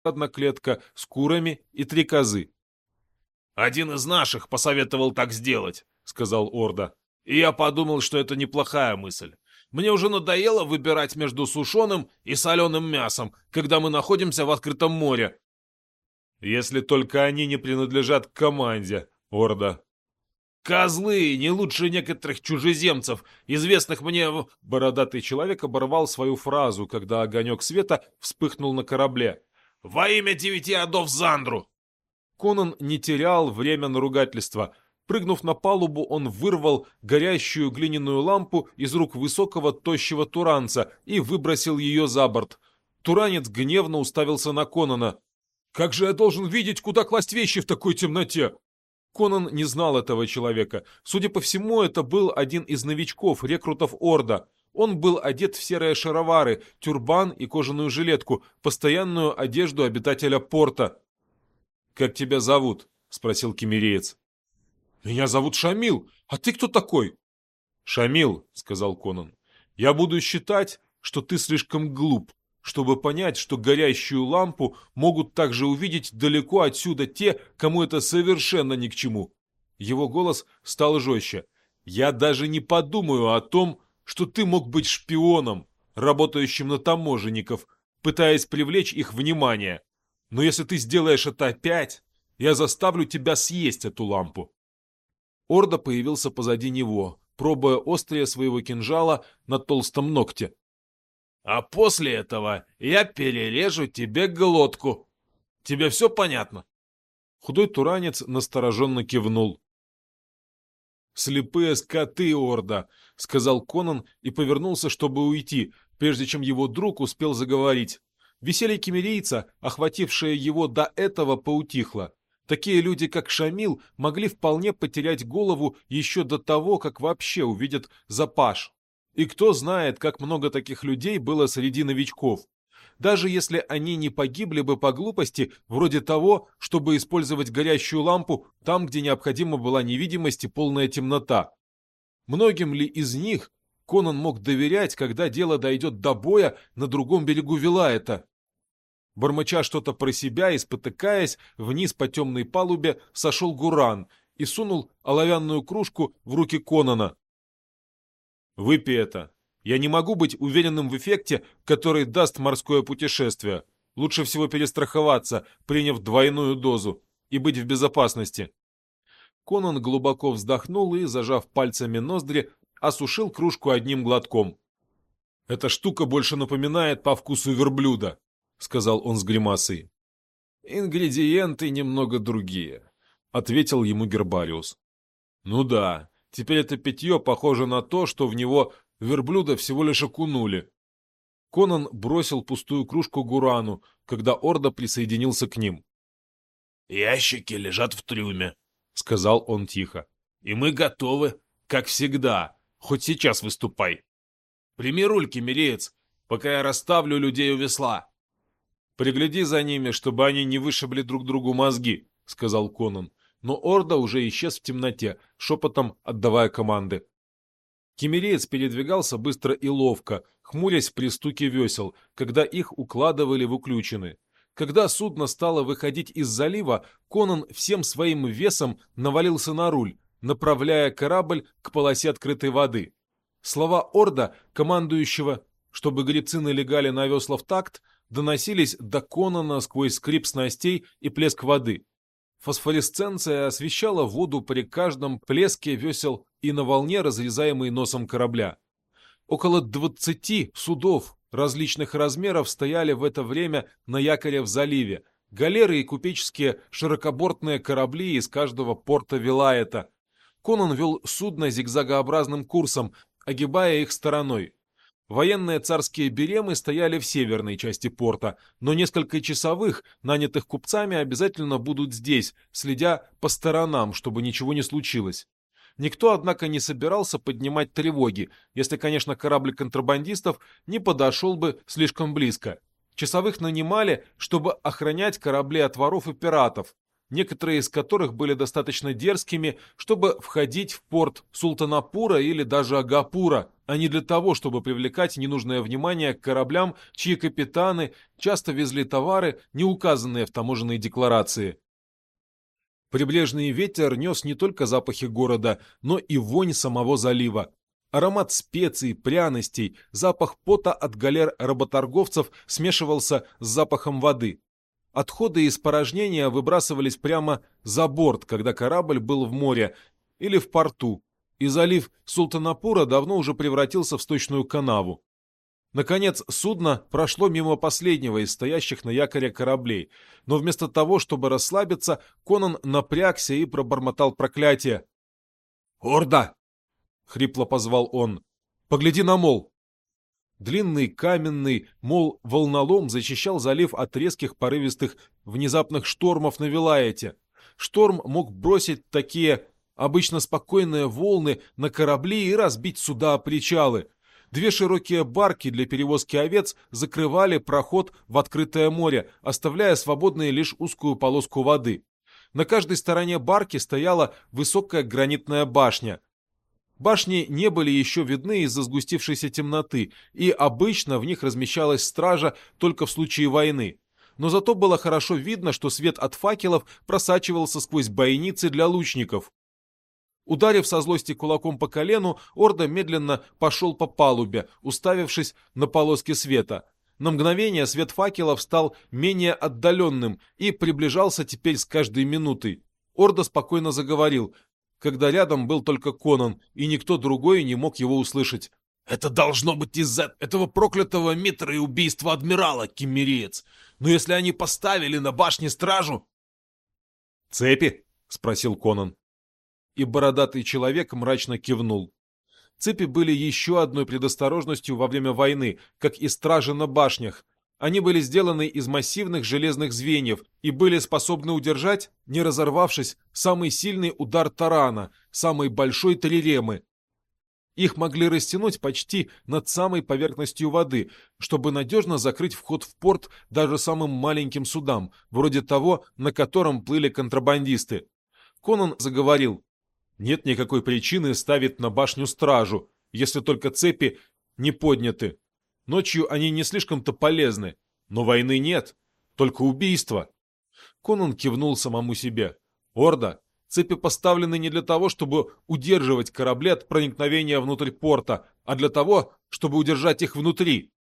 одна клетка с курами и 3 козы. «Один из наших посоветовал так сделать», — сказал Орда. И я подумал, что это неплохая мысль. Мне уже надоело выбирать между сушеным и соленым мясом, когда мы находимся в открытом море. Если только они не принадлежат к команде, Орда. Козлы не лучше некоторых чужеземцев, известных мне в... Бородатый человек оборвал свою фразу, когда огонек света вспыхнул на корабле. «Во имя 9 адов Зандру!» Конан не терял время на ругательство. Прыгнув на палубу, он вырвал горящую глиняную лампу из рук высокого тощего туранца и выбросил ее за борт. Туранец гневно уставился на Конана. «Как же я должен видеть, куда класть вещи в такой темноте?» Конан не знал этого человека. Судя по всему, это был один из новичков, рекрутов Орда. Он был одет в серые шаровары, тюрбан и кожаную жилетку, постоянную одежду обитателя порта. «Как тебя зовут?» — спросил киммереец. «Меня зовут Шамил. А ты кто такой?» «Шамил», — сказал Конан, — «я буду считать, что ты слишком глуп, чтобы понять, что горящую лампу могут также увидеть далеко отсюда те, кому это совершенно ни к чему». Его голос стал жестче. «Я даже не подумаю о том, что ты мог быть шпионом, работающим на таможенников, пытаясь привлечь их внимание. Но если ты сделаешь это опять, я заставлю тебя съесть эту лампу». Орда появился позади него, пробуя острие своего кинжала на толстом ногте. «А после этого я перережу тебе глотку. Тебе все понятно?» Худой туранец настороженно кивнул. «Слепые скоты, Орда!» — сказал Конан и повернулся, чтобы уйти, прежде чем его друг успел заговорить. Веселье киммерийца, охватившее его до этого, поутихло. Такие люди, как Шамил, могли вполне потерять голову еще до того, как вообще увидят Запаш. И кто знает, как много таких людей было среди новичков. Даже если они не погибли бы по глупости, вроде того, чтобы использовать горящую лампу там, где необходима была невидимость и полная темнота. Многим ли из них Конан мог доверять, когда дело дойдет до боя на другом берегу Вилаэта? Бормоча что-то про себя и спотыкаясь, вниз по темной палубе сошел Гуран и сунул оловянную кружку в руки Конана. «Выпей это. Я не могу быть уверенным в эффекте, который даст морское путешествие. Лучше всего перестраховаться, приняв двойную дозу, и быть в безопасности». Конан глубоко вздохнул и, зажав пальцами ноздри, осушил кружку одним глотком. «Эта штука больше напоминает по вкусу верблюда», — сказал он с гримасой. «Ингредиенты немного другие», — ответил ему Гербариус. «Ну да, теперь это питье похоже на то, что в него верблюда всего лишь окунули». Конан бросил пустую кружку Гурану, когда Орда присоединился к ним. «Ящики лежат в трюме», — сказал он тихо. «И мы готовы, как всегда. Хоть сейчас выступай. Прими руль, киммереец, пока я расставлю людей у весла». «Пригляди за ними, чтобы они не вышибли друг другу мозги», — сказал Конан. Но Орда уже исчез в темноте, шепотом отдавая команды. Киммереец передвигался быстро и ловко, хмурясь при стуке весел, когда их укладывали в уключины. Когда судно стало выходить из залива, Конан всем своим весом навалился на руль, направляя корабль к полосе открытой воды. Слова Орда, командующего, чтобы гребцы налегали на весла в такт, доносились до Конана сквозь скрип снастей и плеск воды. Фосфоресценция освещала воду при каждом плеске весел и на волне, разрезаемой носом корабля. Около 20 судов различных размеров стояли в это время на якоре в заливе, галеры и купеческие широкобортные корабли из каждого порта Вилаэта. Конан вел судно зигзагообразным курсом, огибая их стороной. Военные царские беремы стояли в северной части порта, но несколько часовых, нанятых купцами, обязательно будут здесь, следя по сторонам, чтобы ничего не случилось. Никто, однако, не собирался поднимать тревоги, если, конечно, корабль контрабандистов не подошел бы слишком близко. Часовых нанимали, чтобы охранять корабли от воров и пиратов. некоторые из которых были достаточно дерзкими, чтобы входить в порт Султанапура или даже Агапура, а не для того, чтобы привлекать ненужное внимание к кораблям, чьи капитаны часто везли товары, не указанные в таможенной декларации. Прибрежный ветер нес не только запахи города, но и вонь самого залива. Аромат специй, пряностей, запах пота от галер работорговцев смешивался с запахом воды. Отходы и испорожнения выбрасывались прямо за борт, когда корабль был в море или в порту, и залив Султанапура давно уже превратился в сточную канаву. Наконец, судно прошло мимо последнего из стоящих на якоре кораблей, но вместо того, чтобы расслабиться, Конан напрягся и пробормотал проклятие. «Орда!» — хрипло позвал он. «Погляди на мол!» Длинный каменный мол-волнолом защищал залив от резких порывистых внезапных штормов на Вилаяте. Шторм мог бросить такие обычно спокойные волны на корабли и разбить суда о причалы. Две широкие барки для перевозки овец закрывали проход в открытое море, оставляя свободной лишь узкую полоску воды. На каждой стороне барки стояла высокая гранитная башня. Башни не были еще видны из-за сгустившейся темноты, и обычно в них размещалась стража только в случае войны. Но зато было хорошо видно, что свет от факелов просачивался сквозь бойницы для лучников. Ударив со злости кулаком по колену, Орда медленно пошел по палубе, уставившись на полоски света. На мгновение свет факелов стал менее отдаленным и приближался теперь с каждой минутой. Орда спокойно заговорил, когда рядом был только Конан, и никто другой не мог его услышать. «Это должно быть из-за этого проклятого Митра и убийства адмирала, киммериец. Но если они поставили на башне стражу...» «Цепи?» — спросил Конан. И бородатый человек мрачно кивнул. Цепи были еще одной предосторожностью во время войны, как и стражи на башнях. Они были сделаны из массивных железных звеньев и были способны удержать, не разорвавшись, самый сильный удар тарана, самой большой триремы. Их могли растянуть почти над самой поверхностью воды, чтобы надежно закрыть вход в порт даже самым маленьким судам, вроде того, на котором плыли контрабандисты. Конан заговорил. Нет никакой причины ставить на башню стражу, если только цепи не подняты. Ночью они не слишком-то полезны, но войны нет, только убийство. Конан кивнул самому себе. Орда, цепи поставлены не для того, чтобы удерживать корабли от проникновения внутрь порта, а для того, чтобы удержать их внутри.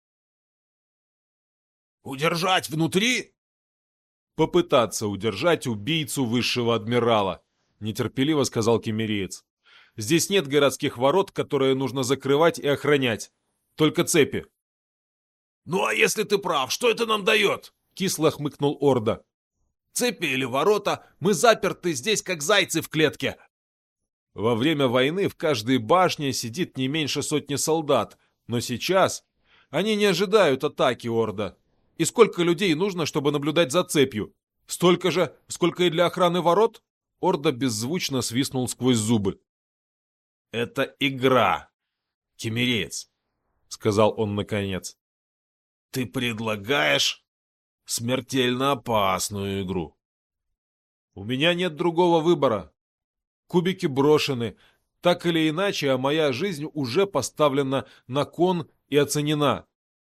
Удержать внутри? Попытаться удержать убийцу высшего адмирала, нетерпеливо сказал киммериец. Здесь нет городских ворот, которые нужно закрывать и охранять. Только цепи. «Ну а если ты прав, что это нам дает?» — кисло хмыкнул Орда. «Цепи или ворота, мы заперты здесь, как зайцы в клетке». Во время войны в каждой башне сидит не меньше сотни солдат, но сейчас они не ожидают атаки, Орда. И сколько людей нужно, чтобы наблюдать за цепью? Столько же, сколько и для охраны ворот? Орда беззвучно свистнул сквозь зубы. «Это игра, киммериец», — сказал он наконец. «Ты предлагаешь смертельно опасную игру». «У меня нет другого выбора. Кубики брошены. Так или иначе, а моя жизнь уже поставлена на кон и оценена».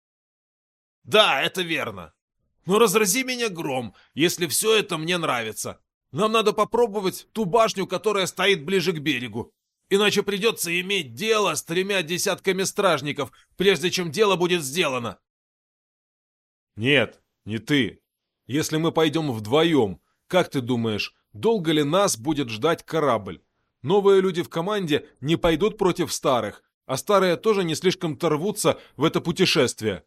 «Да, это верно. Но разрази меня гром, если все это мне нравится. Нам надо попробовать ту башню, которая стоит ближе к берегу. Иначе придется иметь дело с 3 десятками стражников, прежде чем дело будет сделано». «Нет, не ты. Если мы пойдем вдвоем, как ты думаешь, долго ли нас будет ждать корабль? Новые люди в команде не пойдут против старых, а старые тоже не слишком-то рвутся в это путешествие».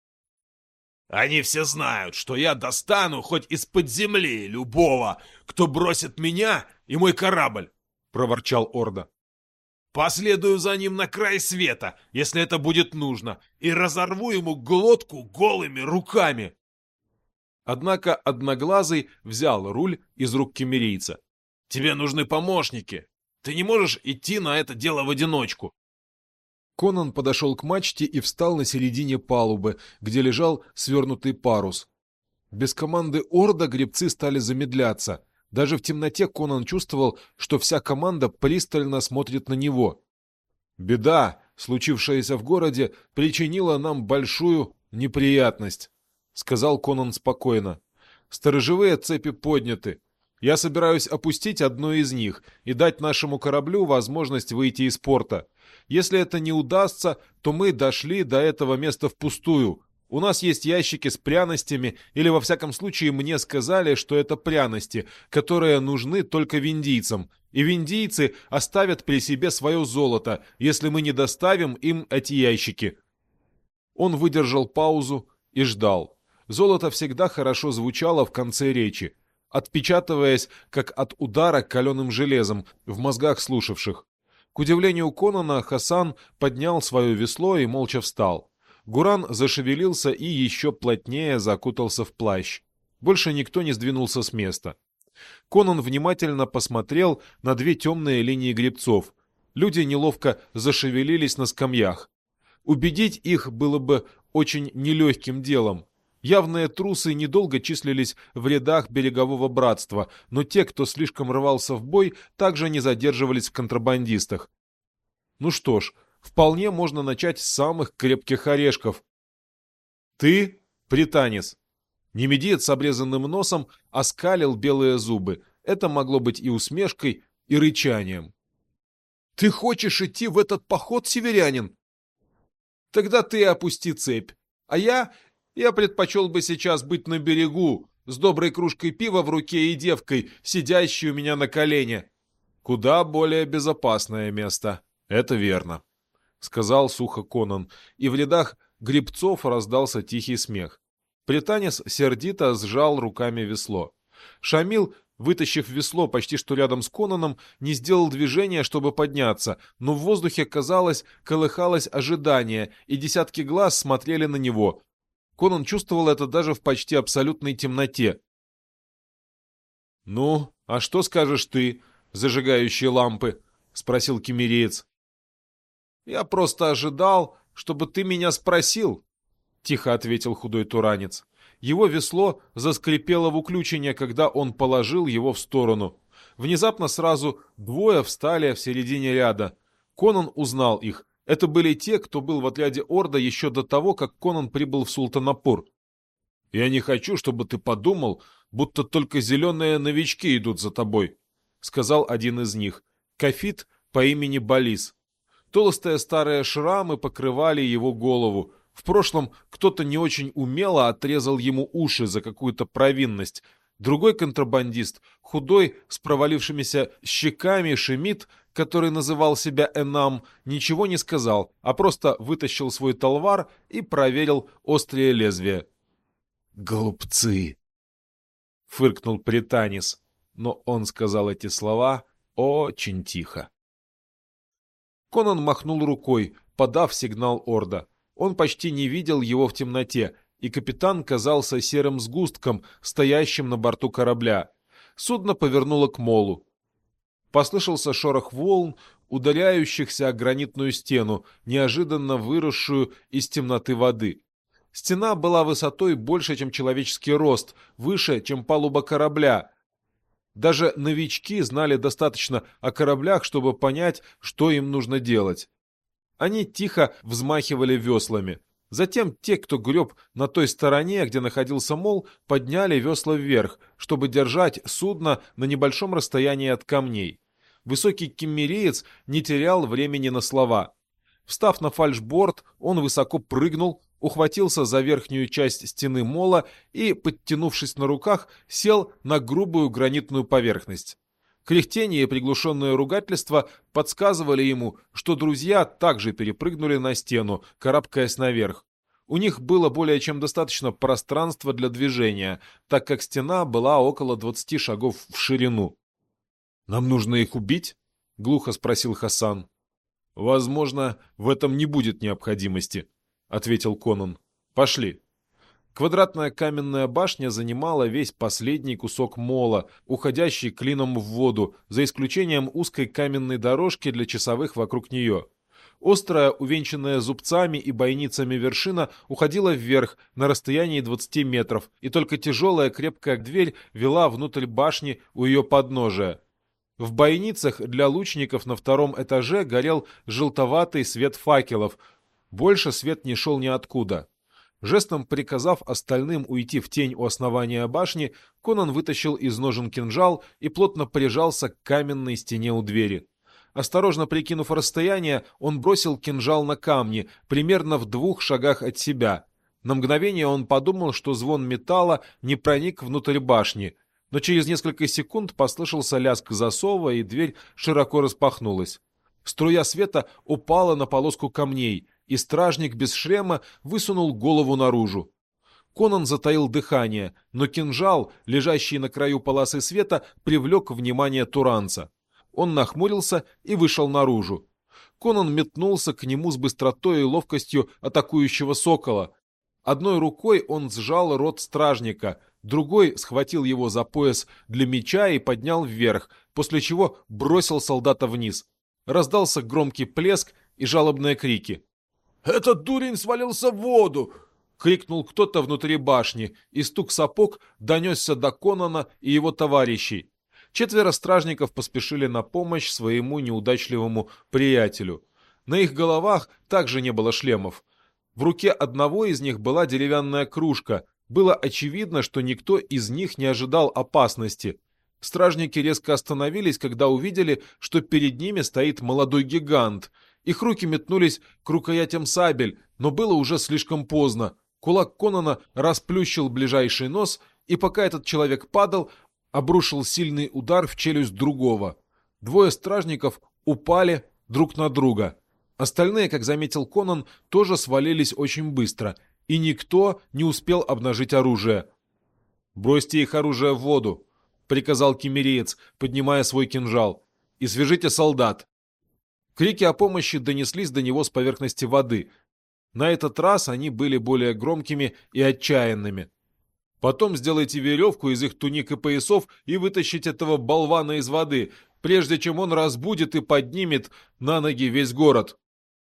«Они все знают, что я достану хоть из-под земли любого, кто бросит меня и мой корабль», — проворчал Орда. «Последую за ним на край света, если это будет нужно, и разорву ему глотку голыми руками». Однако Одноглазый взял руль из рук киммерийца. «Тебе нужны помощники. Ты не можешь идти на это дело в одиночку». Конан подошел к мачте и встал на середине палубы, где лежал свернутый парус. Без команды Орда гребцы стали замедляться. Даже в темноте Конан чувствовал, что вся команда пристально смотрит на него. «Беда, случившаяся в городе, причинила нам большую неприятность», — сказал Конан спокойно. «Сторожевые цепи подняты. Я собираюсь опустить одну из них и дать нашему кораблю возможность выйти из порта. Если это не удастся, то мы дошли до этого места впустую. У нас есть ящики с пряностями, или во всяком случае мне сказали, что это пряности, которые нужны только виндийцам, и виндийцы оставят при себе свое золото, если мы не доставим им эти ящики». Он выдержал паузу и ждал. Золото всегда хорошо звучало в конце речи, отпечатываясь, как от удара каленым железом в мозгах слушавших. К удивлению Конана, Хасан поднял свое весло и молча встал. Гуран зашевелился и еще плотнее закутался в плащ. Больше никто не сдвинулся с места. Конан внимательно посмотрел на две темные линии гребцов. Люди неловко зашевелились на скамьях. Убедить их было бы очень нелегким делом. Явные трусы недолго числились в рядах берегового братства, но те, кто слишком рвался в бой, также не задерживались в контрабандистах. Ну что ж, вполне можно начать с самых крепких орешков. «Ты, британец!» Немедиец с обрезанным носом оскалил белые зубы. Это могло быть и усмешкой, и рычанием. «Ты хочешь идти в этот поход, северянин? Тогда ты опусти цепь. А я предпочел бы сейчас быть на берегу, с доброй кружкой пива в руке и девкой, сидящей у меня на колене. Куда более безопасное место. Это верно», — сказал сухо Конан, и в рядах гребцов раздался тихий смех. Британец сердито сжал руками весло. Шамил, вытащив весло почти что рядом с Конаном, не сделал движения, чтобы подняться, но в воздухе, казалось, колыхалось ожидание, и десятки глаз смотрели на него. Конан чувствовал это даже в почти абсолютной темноте. «Ну, а что скажешь ты, зажигающий лампы?» — спросил киммериец. «Я просто ожидал, чтобы ты меня спросил», — тихо ответил худой туранец. Его весло заскрипело в уключине, когда он положил его в сторону. Внезапно сразу двое встали в середине ряда. Конан узнал их. Это были те, кто был в отряде Орда еще до того, как Конан прибыл в Султанапур. «Я не хочу, чтобы ты подумал, будто только зеленые новички идут за тобой», — сказал один из них, кафит по имени Балис. Толстые старые шрамы покрывали его голову. В прошлом кто-то не очень умело отрезал ему уши за какую-то провинность. Другой контрабандист, худой, с провалившимися щеками шемит, который называл себя Энам, ничего не сказал, а просто вытащил свой талвар и проверил острые лезвия. «Глупцы!» — фыркнул Пританис, но он сказал эти слова очень тихо. Конан махнул рукой, подав сигнал Орда. Он почти не видел его в темноте, и капитан казался серым сгустком, стоящим на борту корабля. Судно повернуло к молу. Послышался шорох волн, ударяющихся о гранитную стену, неожиданно выросшую из темноты воды. Стена была высотой больше, чем человеческий рост, выше, чем палуба корабля. Даже новички знали достаточно о кораблях, чтобы понять, что им нужно делать. Они тихо взмахивали веслами. Затем те, кто греб на той стороне, где находился мол, подняли весла вверх, чтобы держать судно на небольшом расстоянии от камней. Высокий киммериец не терял времени на слова. Встав на фальшборд, он высоко прыгнул, ухватился за верхнюю часть стены мола и, подтянувшись на руках, сел на грубую гранитную поверхность. Кряхтение и приглушенное ругательство подсказывали ему, что друзья также перепрыгнули на стену, карабкаясь наверх. У них было более чем достаточно пространства для движения, так как стена была около 20 шагов в ширину. «Нам нужно их убить?» — глухо спросил Хасан. «Возможно, в этом не будет необходимости», — ответил Конан. «Пошли». Квадратная каменная башня занимала весь последний кусок мола, уходящий клином в воду, за исключением узкой каменной дорожки для часовых вокруг нее. Острая, увенчанная зубцами и бойницами вершина уходила вверх на расстоянии 20 метров, и только тяжелая крепкая дверь вела внутрь башни у ее подножия. В бойницах для лучников на втором этаже горел желтоватый свет факелов. Больше свет не шел ниоткуда. Жестом приказав остальным уйти в тень у основания башни, Конан вытащил из ножен кинжал и плотно прижался к каменной стене у двери. Осторожно прикинув расстояние, он бросил кинжал на камни, примерно в 2 шагах от себя. На мгновение он подумал, что звон металла не проник внутрь башни, но через несколько секунд послышался лязг засова, и дверь широко распахнулась. Струя света упала на полоску камней, и стражник без шлема высунул голову наружу. Конан затаил дыхание, но кинжал, лежащий на краю полосы света, привлек внимание туранца. Он нахмурился и вышел наружу. Конан метнулся к нему с быстротой и ловкостью атакующего сокола. Одной рукой он сжал рот стражника, другой схватил его за пояс для меча и поднял вверх, после чего бросил солдата вниз. Раздался громкий плеск и жалобные крики. «Этот дурень свалился в воду!» — крикнул кто-то внутри башни, и стук сапог донесся до Конана и его товарищей. 4 стражников поспешили на помощь своему неудачливому приятелю. На их головах также не было шлемов. В руке одного из них была деревянная кружка. Было очевидно, что никто из них не ожидал опасности. Стражники резко остановились, когда увидели, что перед ними стоит молодой гигант. Их руки метнулись к рукоятям сабель, но было уже слишком поздно. Кулак Конана расплющил ближайший нос, и пока этот человек падал, обрушил сильный удар в челюсть другого. 2 стражников упали друг на друга. Остальные, как заметил Конан, тоже свалились очень быстро, и никто не успел обнажить оружие. «Бросьте их оружие в воду», — приказал киммериец, поднимая свой кинжал, — «и свяжите солдат». Крики о помощи донеслись до него с поверхности воды. На этот раз они были более громкими и отчаянными. «Потом сделайте веревку из их туник и поясов и вытащите этого болвана из воды, прежде чем он разбудит и поднимет на ноги весь город».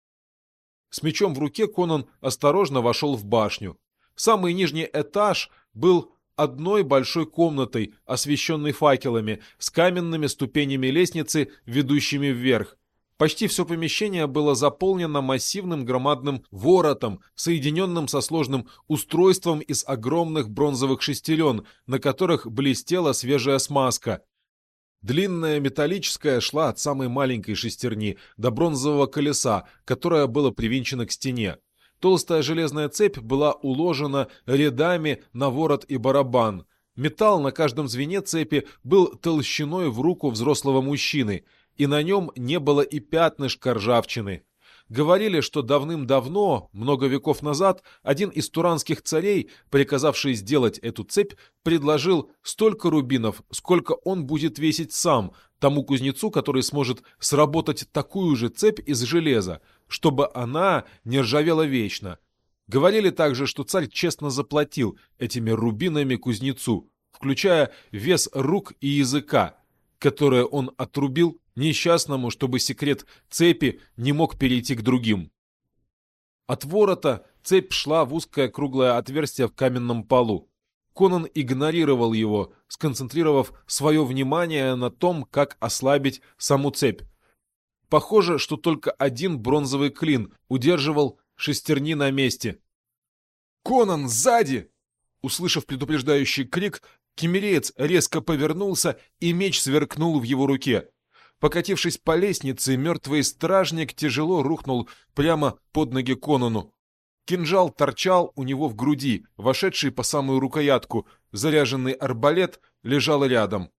С мечом в руке Конан осторожно вошел в башню. Самый нижний этаж был одной большой комнатой, освещенной факелами, с каменными ступенями лестницы, ведущими вверх. Почти все помещение было заполнено массивным громадным воротом, соединенным со сложным устройством из огромных бронзовых шестерен, на которых блестела свежая смазка. Длинная металлическая шла от самой маленькой шестерни до бронзового колеса, которое было привинчено к стене. Толстая железная цепь была уложена рядами на ворот и барабан. Металл на каждом звене цепи был толщиной в руку взрослого мужчины, и на нем не было и пятнышка ржавчины. Говорили, что давным-давно, много веков назад, один из туранских царей, приказавший сделать эту цепь, предложил столько рубинов, сколько он будет весить сам, тому кузнецу, который сможет сработать такую же цепь из железа, чтобы она не ржавела вечно. Говорили также, что царь честно заплатил этими рубинами кузнецу, включая вес рук и языка, которое он отрубил несчастному, чтобы секрет цепи не мог перейти к другим. От ворота цепь шла в узкое круглое отверстие в каменном полу. Конан игнорировал его, сконцентрировав свое внимание на том, как ослабить саму цепь. Похоже, что только один бронзовый клин удерживал шестерни на месте. «Конан, сзади!» Услышав предупреждающий крик, киммереец резко повернулся, и меч сверкнул в его руке. Покатившись по лестнице, мертвый стражник тяжело рухнул прямо под ноги Конану. Кинжал торчал у него в груди, вошедший по самую рукоятку. Заряженный арбалет лежал рядом.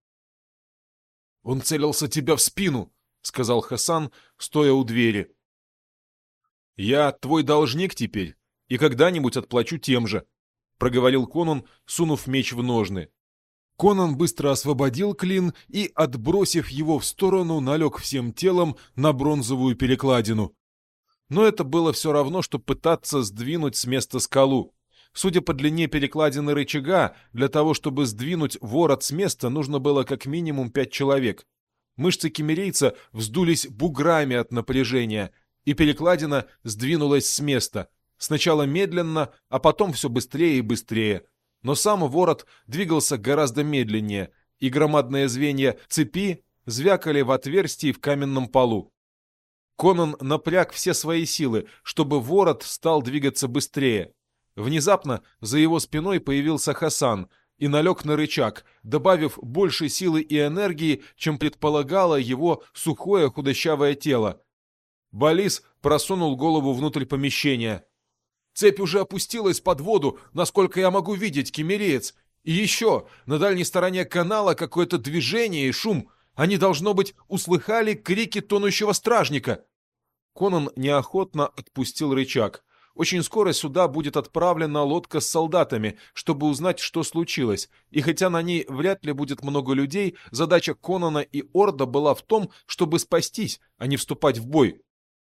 «Он целился тебя в спину», — сказал Хасан, стоя у двери. «Я твой должник теперь, и когда-нибудь отплачу тем же», — проговорил Конан, сунув меч в ножны. Конан быстро освободил клин и, отбросив его в сторону, налег всем телом на бронзовую перекладину. Но это было все равно, что пытаться сдвинуть с места скалу. Судя по длине перекладины рычага, для того, чтобы сдвинуть ворот с места, нужно было как минимум 5 человек. Мышцы киммерийца вздулись буграми от напряжения. и перекладина сдвинулась с места, сначала медленно, а потом все быстрее и быстрее. Но сам ворот двигался гораздо медленнее, и громадные звенья цепи звякали в отверстии в каменном полу. Конан напряг все свои силы, чтобы ворот стал двигаться быстрее. Внезапно за его спиной появился Хасан и налег на рычаг, добавив больше силы и энергии, чем предполагало его сухое худощавое тело. Балис просунул голову внутрь помещения. «Цепь уже опустилась под воду, насколько я могу видеть, киммереец. И еще, на дальней стороне канала какое-то движение и шум. Они, должно быть, услыхали крики тонущего стражника». Конан неохотно отпустил рычаг. Очень скоро сюда будет отправлена лодка с солдатами, чтобы узнать, что случилось. И хотя на ней вряд ли будет много людей, задача Конана и Орда была в том, чтобы спастись, а не вступать в бой.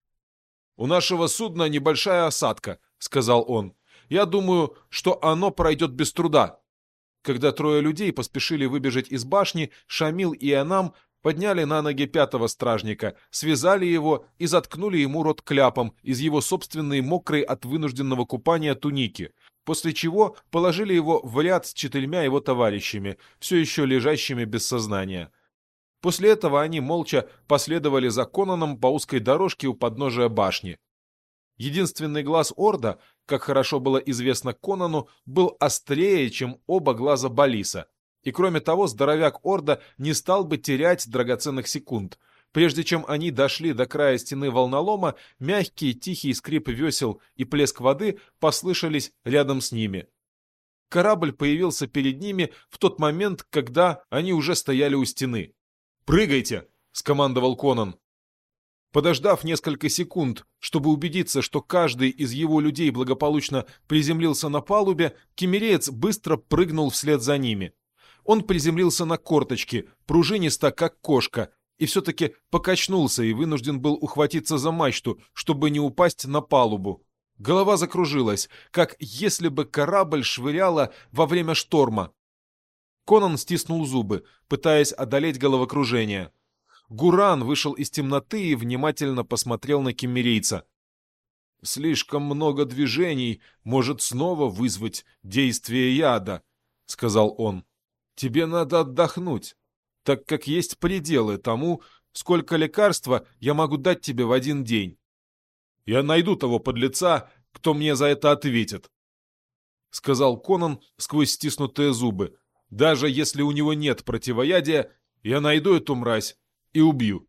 «У нашего судна небольшая осадка», — сказал он. «Я думаю, что оно пройдет без труда». Когда трое людей поспешили выбежать из башни, Шамил и Анам подняли на ноги пятого стражника, связали его и заткнули ему рот кляпом из его собственной мокрой от вынужденного купания туники, после чего положили его в ряд с 4 его товарищами, все еще лежащими без сознания. После этого они молча последовали за Конаном по узкой дорожке у подножия башни. Единственный глаз Орда, как хорошо было известно Конану, был острее, чем оба глаза Балиса. И кроме того, здоровяк Орда не стал бы терять драгоценных секунд. Прежде чем они дошли до края стены волнолома, мягкий тихий скрип весел и плеск воды послышались рядом с ними. Корабль появился перед ними в тот момент, когда они уже стояли у стены. «Прыгайте!» — скомандовал Конан. Подождав несколько секунд, чтобы убедиться, что каждый из его людей благополучно приземлился на палубе, киммереец быстро прыгнул вслед за ними. Он приземлился на корточки, пружинисто, как кошка, и все-таки покачнулся и вынужден был ухватиться за мачту, чтобы не упасть на палубу. Голова закружилась, как если бы корабль швыряло во время шторма. Конан стиснул зубы, пытаясь одолеть головокружение. Гуран вышел из темноты и внимательно посмотрел на киммерийца. «Слишком много движений может снова вызвать действие яда», — сказал он. «Тебе надо отдохнуть, так как есть пределы тому, сколько лекарства я могу дать тебе в один день. Я найду того подлеца, кто мне за это ответит», — сказал Конан сквозь стиснутые зубы. «Даже если у него нет противоядия, я найду эту мразь и убью».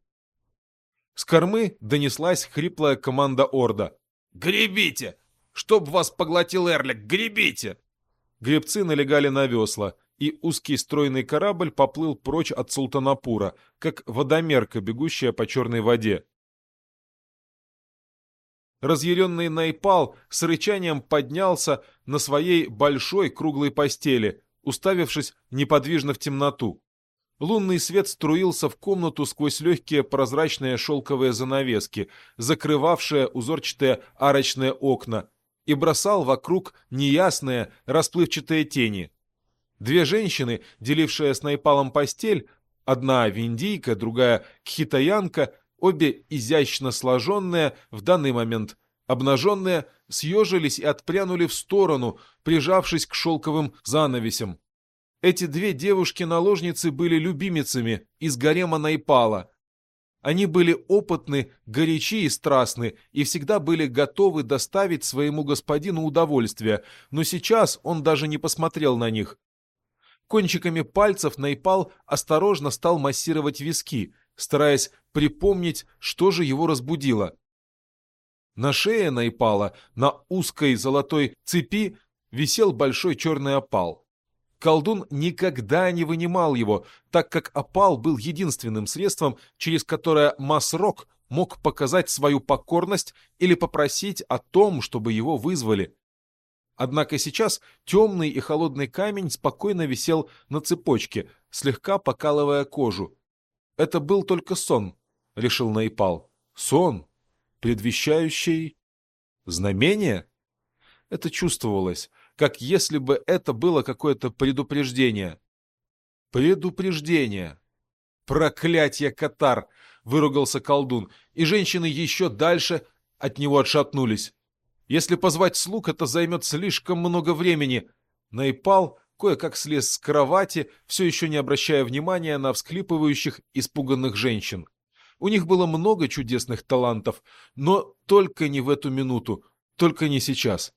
С кормы донеслась хриплая команда Орда. «Гребите! Чтоб вас поглотил Эрлик, гребите!» Гребцы налегали на весла, и узкий стройный корабль поплыл прочь от Султанапура, как водомерка, бегущая по черной воде. Разъяренный Найпал с рычанием поднялся на своей большой круглой постели, уставившись неподвижно в темноту. Лунный свет струился в комнату сквозь легкие прозрачные шелковые занавески, закрывавшие узорчатые арочные окна, и бросал вокруг неясные расплывчатые тени. Две женщины, делившие с Найпалом постель, одна виндийка, другая кхитаянка, обе изящно сложенные, в данный момент обнаженные, съежились и отпрянули в сторону, прижавшись к шелковым занавесям. Эти две девушки-наложницы были любимицами из гарема Найпала. Они были опытны, горячи и страстны, и всегда были готовы доставить своему господину удовольствие, но сейчас он даже не посмотрел на них. Кончиками пальцев Найпал осторожно стал массировать виски, стараясь припомнить, что же его разбудило. На шее Найпала, на узкой золотой цепи, висел большой черный опал. Колдун никогда не вынимал его, так как опал был единственным средством, через которое Масрок мог показать свою покорность или попросить о том, чтобы его вызвали. Однако сейчас темный и холодный камень спокойно висел на цепочке, слегка покалывая кожу. «Это был только сон», — решил Найпал. «Сон, предвещающий знамение?» Это чувствовалось, как если бы это было какое-то предупреждение. Предупреждение. «Проклятье, Катар!» — выругался колдун, и женщины еще дальше от него отшатнулись. Если позвать слуг, это займет слишком много времени. Найпал кое-как слез с кровати, все еще не обращая внимания на всхлипывающих, испуганных женщин. У них было много чудесных талантов, но только не в эту минуту, только не сейчас.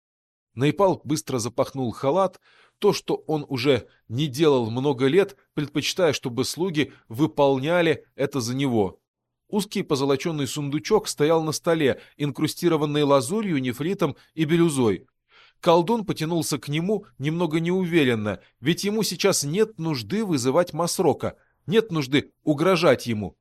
Найпал быстро запахнул халат, то, что он уже не делал много лет, предпочитая, чтобы слуги выполняли это за него. Узкий позолоченный сундучок стоял на столе, инкрустированный лазурью, нефритом и бирюзой. Колдун потянулся к нему немного неуверенно, ведь ему сейчас нет нужды вызывать Масрока, нет нужды угрожать ему.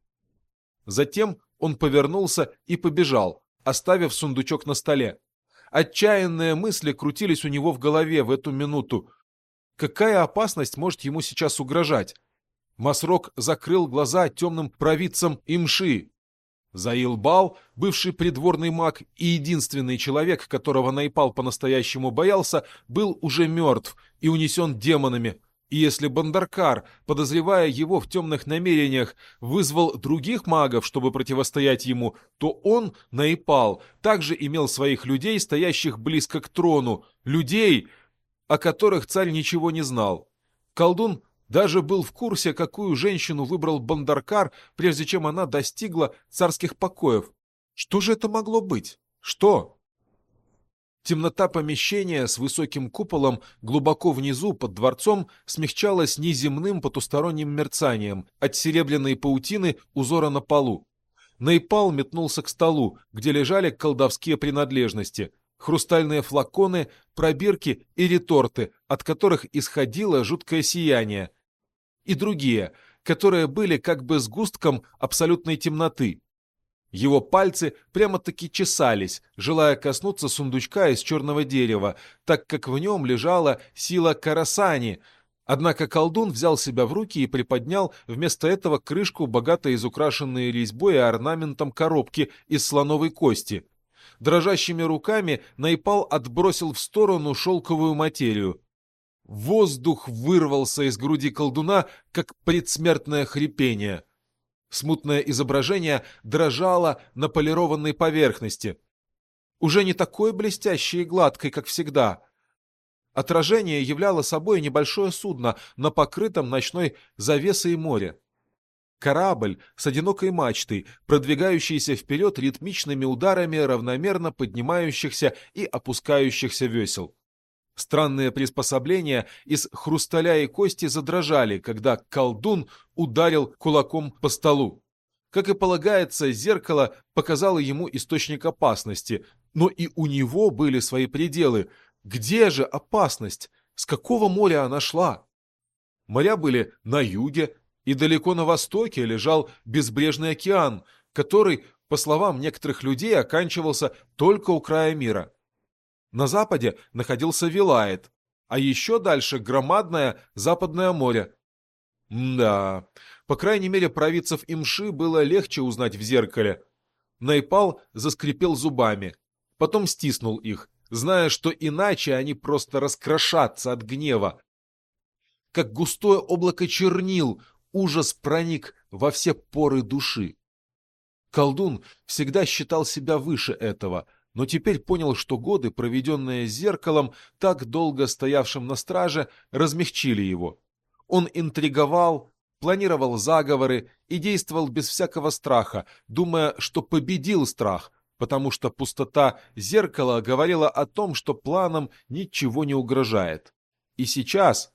Затем он повернулся и побежал, оставив сундучок на столе. Отчаянные мысли крутились у него в голове в эту минуту. Какая опасность может ему сейчас угрожать? Масрок закрыл глаза темным провидцам Имши. Заилбал, бывший придворный маг и единственный человек, которого Найпал по-настоящему боялся, был уже мертв и унесен демонами. И если Бандаркар, подозревая его в темных намерениях, вызвал других магов, чтобы противостоять ему, то он, Найпал, также имел своих людей, стоящих близко к трону, людей, о которых царь ничего не знал. Колдун даже был в курсе, какую женщину выбрал Бандаркар, прежде чем она достигла царских покоев. Что же это могло быть? Что? Темнота помещения с высоким куполом глубоко внизу под дворцом смягчалась неземным потусторонним мерцанием от серебряной паутины узора на полу. Найпал метнулся к столу, где лежали колдовские принадлежности, хрустальные флаконы, пробирки и реторты, от которых исходило жуткое сияние, и другие, которые были как бы сгустком абсолютной темноты. Его пальцы прямо-таки чесались, желая коснуться сундучка из черного дерева, так как в нем лежала сила Карасани. Однако колдун взял себя в руки и приподнял вместо этого крышку, богато изукрашенной резьбой и орнаментом коробки из слоновой кости. Дрожащими руками Найпал отбросил в сторону шелковую материю. Воздух вырвался из груди колдуна, как предсмертное хрипение. Смутное изображение дрожало на полированной поверхности. Уже не такой блестящей и гладкой, как всегда. Отражение являло собой небольшое судно на покрытом ночной завесой море. Корабль с одинокой мачтой, продвигающийся вперед ритмичными ударами равномерно поднимающихся и опускающихся весел. Странные приспособления из хрусталя и кости задрожали, когда колдун ударил кулаком по столу. Как и полагается, зеркало показало ему источник опасности, но и у него были свои пределы. Где же опасность? С какого моря она шла? Моря были на юге, и далеко на востоке лежал безбрежный океан, который, по словам некоторых людей, оканчивался только у края мира. На западе находился Вилает, а еще дальше громадное Западное море. Да, по крайней мере, провидцев Имши было легче узнать в зеркале. Найпал заскрипел зубами, потом стиснул их, зная, что иначе они просто раскрошатся от гнева. Как густое облако чернил, ужас проник во все поры души. Колдун всегда считал себя выше этого, но теперь понял, что годы, проведенные зеркалом, так долго стоявшим на страже, размягчили его. Он интриговал, планировал заговоры и действовал без всякого страха, думая, что победил страх, потому что пустота зеркала говорила о том, что планам ничего не угрожает. И сейчас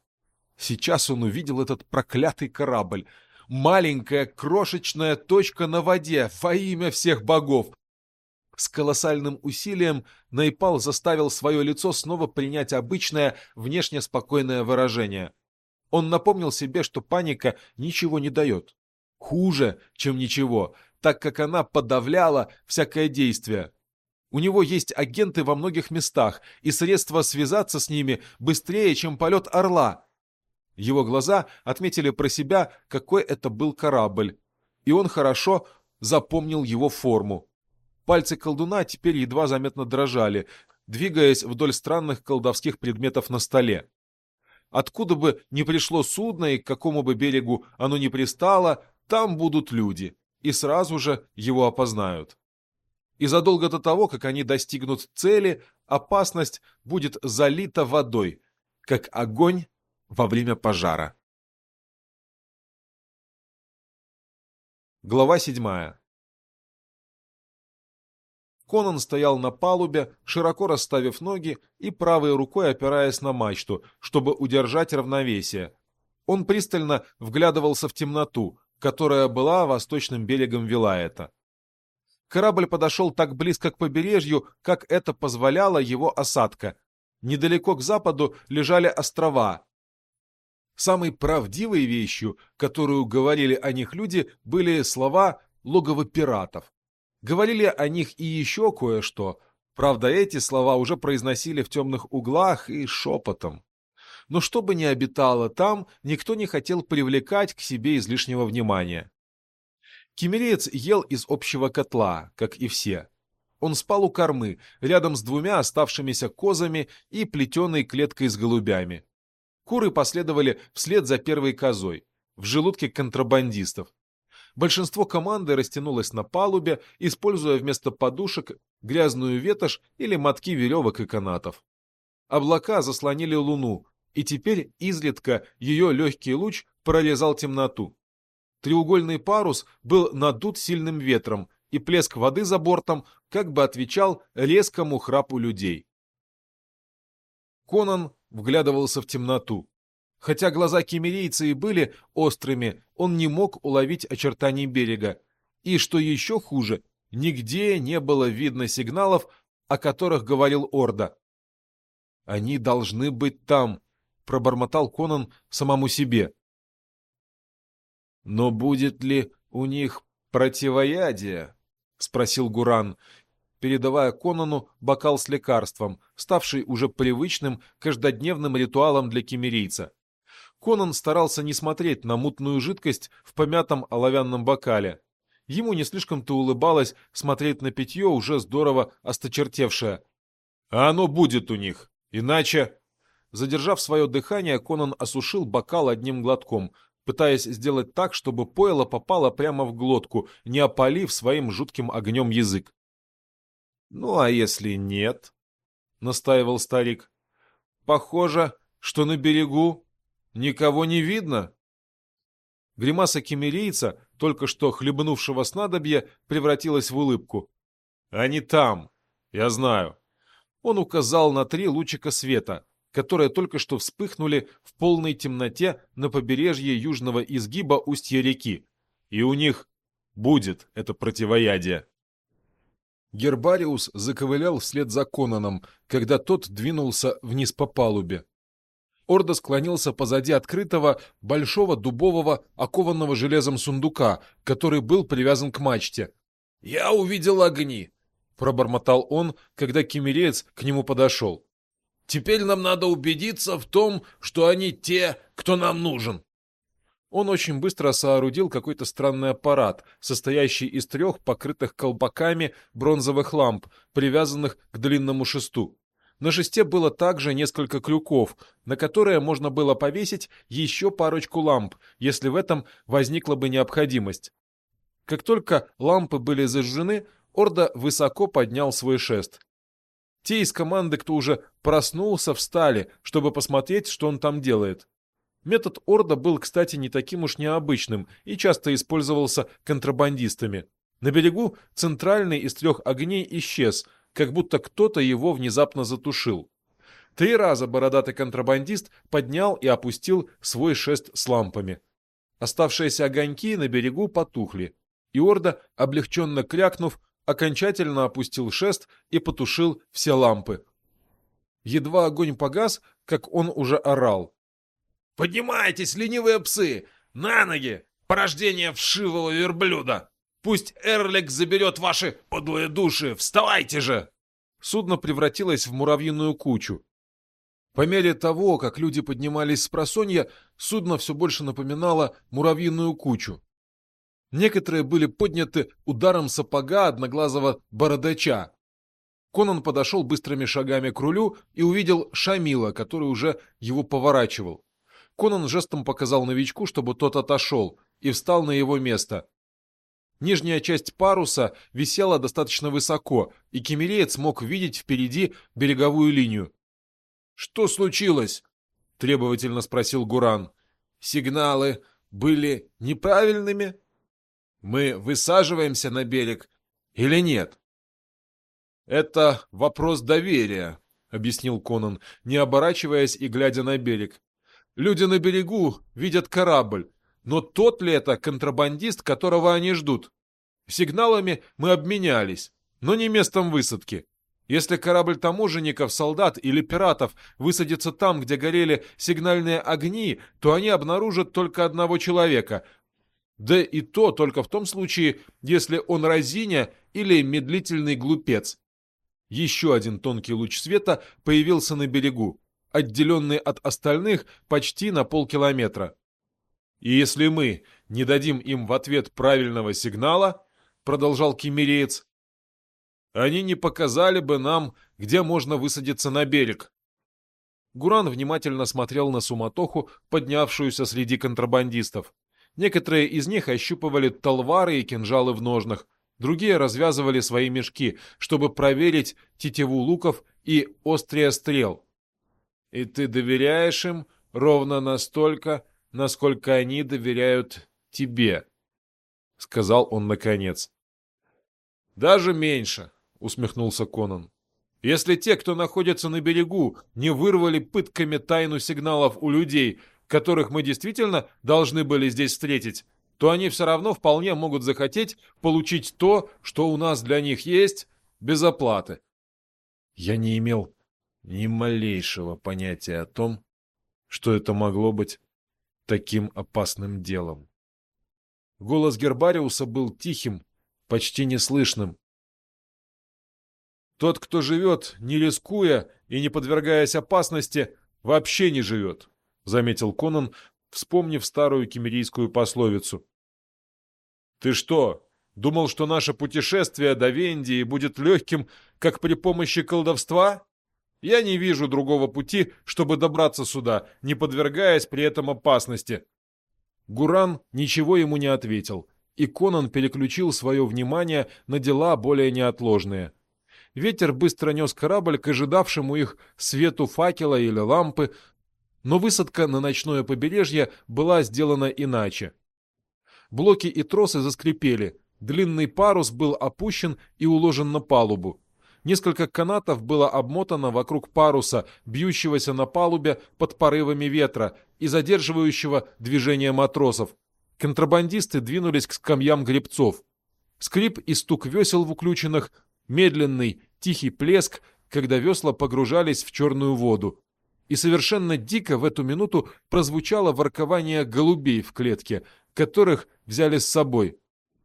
он увидел этот проклятый корабль, маленькая крошечная точка на воде во имя всех богов. С колоссальным усилием Найпал заставил свое лицо снова принять обычное, внешне спокойное выражение. Он напомнил себе, что паника ничего не дает. Хуже, чем ничего, так как она подавляла всякое действие. У него есть агенты во многих местах и средства связаться с ними быстрее, чем полет орла. Его глаза отметили про себя, какой это был корабль, и он хорошо запомнил его форму. Пальцы колдуна теперь едва заметно дрожали, двигаясь вдоль странных колдовских предметов на столе. Откуда бы ни пришло судно и к какому бы берегу оно ни пристало, там будут люди, и сразу же его опознают. и задолго до того, как они достигнут цели, опасность будет залита водой, как огонь во время пожара. Глава 7. Конан стоял на палубе, широко расставив ноги и правой рукой опираясь на мачту, чтобы удержать равновесие. Он пристально вглядывался в темноту, которая была восточным берегом Вилаэта. Корабль подошел так близко к побережью, как это позволяла его осадка. Недалеко к западу лежали острова. Самой правдивой вещью, которую говорили о них люди, были слова «логово пиратов». Говорили о них и еще кое-что. Правда, эти слова уже произносили в темных углах и шепотом. Но что бы ни обитало там, никто не хотел привлекать к себе излишнего внимания. Киммериец ел из общего котла, как и все. Он спал у кормы, рядом с двумя оставшимися козами и плетеной клеткой с голубями. Куры последовали вслед за первой козой, в желудке контрабандистов. Большинство команды растянулось на палубе, используя вместо подушек грязную ветошь или мотки веревок и канатов. Облака заслонили луну, и теперь изредка ее легкий луч прорезал темноту. Треугольный парус был надут сильным ветром, и плеск воды за бортом как бы отвечал резкому храпу людей. Конан вглядывался в темноту. Хотя глаза киммерийца и были острыми, он не мог уловить очертаний берега. И, что еще хуже, нигде не было видно сигналов, о которых говорил Орда. «Они должны быть там», — пробормотал Конан самому себе. «Но будет ли у них противоядие?» — спросил Гуран, передавая Конану бокал с лекарством, ставший уже привычным каждодневным ритуалом для киммерийца. Конан старался не смотреть на мутную жидкость в помятом оловянном бокале. Ему не слишком-то улыбалось смотреть на питье, уже здорово осточертевшее. «А оно будет у них, иначе...» Задержав свое дыхание, Конан осушил бокал одним глотком, пытаясь сделать так, чтобы пойло попало прямо в глотку, не опалив своим жутким огнем язык. «Ну, а если нет?» — настаивал старик. «Похоже, что на берегу никого не видно». Гримаса киммерийца, только что хлебнувшего снадобья, превратилась в улыбку. «Они там, я знаю». Он указал на 3 лучика света, которые только что вспыхнули в полной темноте на побережье южного изгиба устья реки. И у них будет это противоядие. Гербариус заковылял вслед за Конаном, когда тот двинулся вниз по палубе. Орда склонился позади открытого, большого дубового, окованного железом сундука, который был привязан к мачте. «Я увидел огни», — пробормотал он, когда киммереец к нему подошел. «Теперь нам надо убедиться в том, что они те, кто нам нужен». Он очень быстро соорудил какой-то странный аппарат, состоящий из 3 покрытых колпаками бронзовых ламп, привязанных к длинному шесту. На шесте было также несколько крюков, на которые можно было повесить еще парочку ламп, если в этом возникла бы необходимость. Как только лампы были зажжены, Орда высоко поднял свой шест. Те из команды, кто уже проснулся, встали, чтобы посмотреть, что он там делает. Метод Орда был, кстати, не таким уж необычным и часто использовался контрабандистами. На берегу центральный из 3 огней исчез, как будто кто-то его внезапно затушил. 3 раза бородатый контрабандист поднял и опустил свой шест с лампами. Оставшиеся огоньки на берегу потухли, и Орда, облегченно крякнув, окончательно опустил шест и потушил все лампы. Едва огонь погас, как он уже орал. «Поднимайтесь, ленивые псы! На ноги! Порождение вшивого верблюда! Пусть Эрлик заберет ваши подлые души! Вставайте же!» Судно превратилось в муравьиную кучу. По мере того, как люди поднимались спросонья, судно все больше напоминало муравьиную кучу. Некоторые были подняты ударом сапога одноглазого бородача. Конан подошел быстрыми шагами к рулю и увидел Шамила, который уже его поворачивал. Конан жестом показал новичку, чтобы тот отошел, и встал на его место. Нижняя часть паруса висела достаточно высоко, и киммереец мог видеть впереди береговую линию. «Что случилось?» — требовательно спросил Гуран. «Сигналы были неправильными? Мы высаживаемся на берег или нет?» «Это вопрос доверия», — объяснил Конан, не оборачиваясь и глядя на берег. «Люди на берегу видят корабль, но тот ли это контрабандист, которого они ждут? Сигналами мы обменялись, но не местом высадки. Если корабль таможенников, солдат или пиратов высадится там, где горели сигнальные огни, то они обнаружат только одного человека. Да и то только в том случае, если он разиня или медлительный глупец». Еще один тонкий луч света появился на берегу, отделенный от остальных почти на полкилометра. «И если мы не дадим им в ответ правильного сигнала, — продолжал киммереец, — они не показали бы нам, где можно высадиться на берег». Гуран внимательно смотрел на суматоху, поднявшуюся среди контрабандистов. Некоторые из них ощупывали талвары и кинжалы в ножнах, другие развязывали свои мешки, чтобы проверить тетиву луков и острие стрел. «И ты доверяешь им ровно настолько, насколько они доверяют тебе», — сказал он наконец. «Даже меньше», — усмехнулся Конан. «Если те, кто находится на берегу, не вырвали пытками тайну сигналов у людей, которых мы действительно должны были здесь встретить, то они все равно вполне могут захотеть получить то, что у нас для них есть, без оплаты». Я не имел ни малейшего понятия о том, что это могло быть таким опасным делом. Голос Гербариуса был тихим, почти неслышным. «Тот, кто живет, не рискуя и не подвергаясь опасности, вообще не живет», — заметил Конан, вспомнив старую киммерийскую пословицу. «Ты что, думал, что наше путешествие до Вендии будет легким, как при помощи колдовства? Я не вижу другого пути, чтобы добраться сюда, не подвергаясь при этом опасности». Гуран ничего ему не ответил, и Конан переключил свое внимание на дела более неотложные. Ветер быстро нес корабль к ожидавшему их свету факела или лампы, но высадка на ночное побережье была сделана иначе. Блоки и тросы заскрипели, длинный парус был опущен и уложен на палубу. Несколько канатов было обмотано вокруг паруса, бьющегося на палубе под порывами ветра и задерживающего движение матросов. Контрабандисты двинулись к скамьям гребцов. Скрип и стук весел в уключенных, медленный, тихий плеск, когда весла погружались в черную воду. И совершенно дико в эту минуту прозвучало воркование голубей в клетке, которых взяли с собой.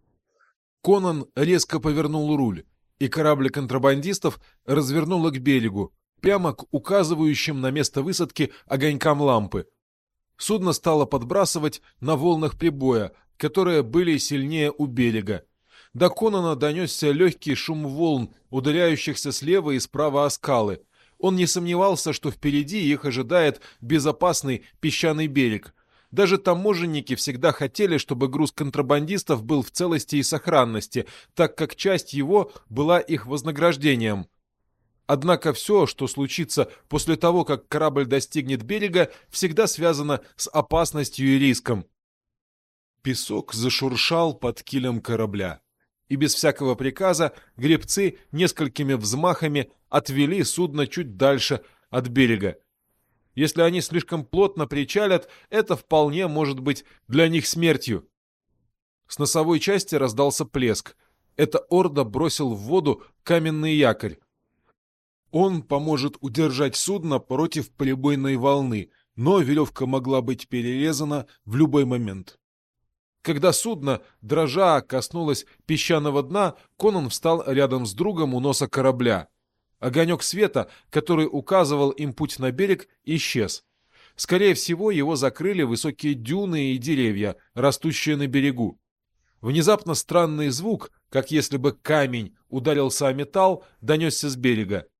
Конан резко повернул руль, и корабль контрабандистов развернуло к берегу, прямо к указывающим на место высадки огонькам лампы. Судно стало подбрасывать на волнах прибоя, которые были сильнее у берега. До Конана донесся легкий шум волн, ударяющихся слева и справа о скалы. Он не сомневался, что впереди их ожидает безопасный песчаный берег. Даже таможенники всегда хотели, чтобы груз контрабандистов был в целости и сохранности, так как часть его была их вознаграждением. Однако все, что случится после того, как корабль достигнет берега, всегда связано с опасностью и риском. Песок зашуршал под килем корабля, и без всякого приказа гребцы несколькими взмахами отвели судно чуть дальше от берега. Если они слишком плотно причалят, это вполне может быть для них смертью. С носовой части раздался плеск. Это Орда бросил в воду каменный якорь. Он поможет удержать судно против прибойной волны, но веревка могла быть перерезана в любой момент. Когда судно, дрожа, коснулось песчаного дна, Конан встал рядом с другом у носа корабля. Огонек света, который указывал им путь на берег, исчез. Скорее всего, его закрыли высокие дюны и деревья, растущие на берегу. Внезапно странный звук, как если бы камень ударился о металл, донесся с берега.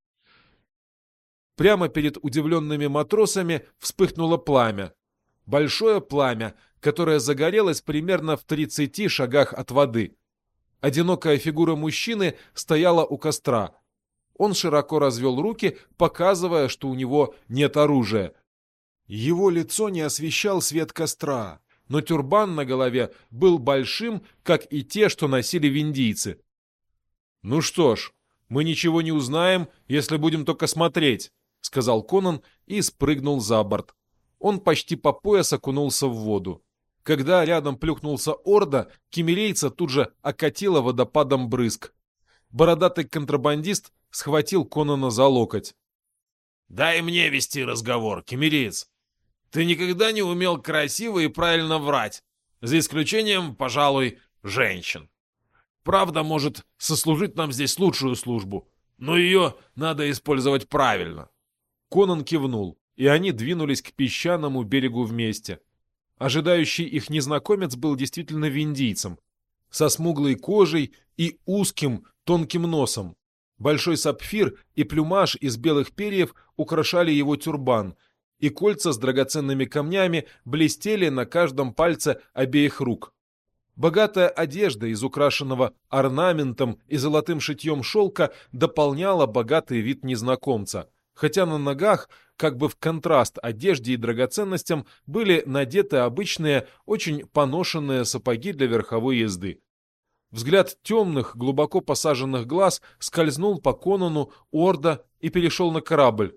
Прямо перед удивленными матросами вспыхнуло пламя. Большое пламя, которое загорелось примерно в 30 шагах от воды. Одинокая фигура мужчины стояла у костра. Он широко развел руки, показывая, что у него нет оружия. Его лицо не освещал свет костра, но тюрбан на голове был большим, как и те, что носили виндийцы. «Ну что ж, мы ничего не узнаем, если будем только смотреть», — сказал Конан и спрыгнул за борт. Он почти по пояс окунулся в воду. Когда рядом плюхнулся Орда, киммерийца тут же окатило водопадом брызг. Бородатый контрабандист схватил Конана за локоть. «Дай мне вести разговор, киммериец. Ты никогда не умел красиво и правильно врать, за исключением, пожалуй, женщин. Правда может сослужить нам здесь лучшую службу, но ее надо использовать правильно». Конан кивнул, и они двинулись к песчаному берегу вместе. Ожидающий их незнакомец был действительно виндийцем, со смуглой кожей и узким, тонким носом. Большой сапфир и плюмаж из белых перьев украшали его тюрбан, и кольца с драгоценными камнями блестели на каждом пальце обеих рук. Богатая одежда из украшенного орнаментом и золотым шитьем шелка дополняла богатый вид незнакомца, хотя на ногах, как бы в контраст одежде и драгоценностям, были надеты обычные, очень поношенные сапоги для верховой езды. Взгляд темных, глубоко посаженных глаз скользнул по Конану, Орда и перешел на корабль.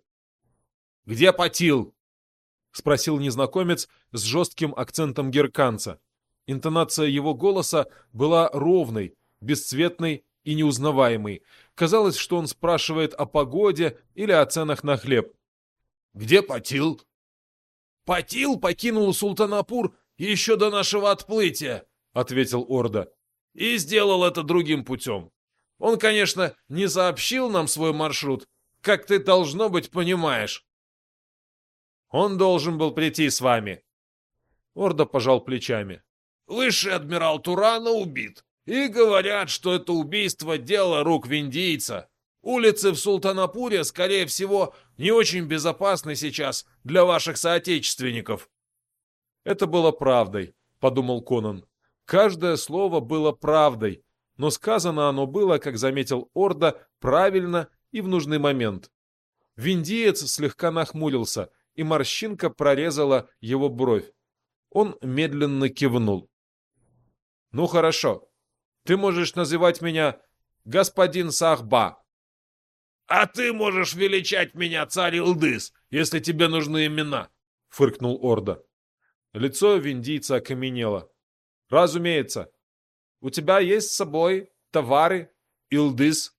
«Где Патил?» — спросил незнакомец с жестким акцентом герканца. Интонация его голоса была ровной, бесцветной и неузнаваемой. Казалось, что он спрашивает о погоде или о ценах на хлеб. «Где Патил?» «Патил покинул Султанапур еще до нашего отплытия», — ответил Орда. «И сделал это другим путем. Он, конечно, не сообщил нам свой маршрут, как ты, должно быть, понимаешь». «Он должен был прийти с вами». Орда пожал плечами. «Высший адмирал Турана убит. И говорят, что это убийство — дело рук виндийца. Улицы в Султанапуре, скорее всего, не очень безопасны сейчас для ваших соотечественников». «Это было правдой», — подумал Конан. Каждое слово было правдой, но сказано оно было, как заметил Орда, правильно и в нужный момент. Виндиец слегка нахмурился, и морщинка прорезала его бровь. Он медленно кивнул. «Ну хорошо, ты можешь называть меня господин Сахба». «А ты можешь величать меня царь Илдыс, если тебе нужны имена», — фыркнул Орда. Лицо виндийца окаменело. «Разумеется. У тебя есть с собой товары, Илдыс?»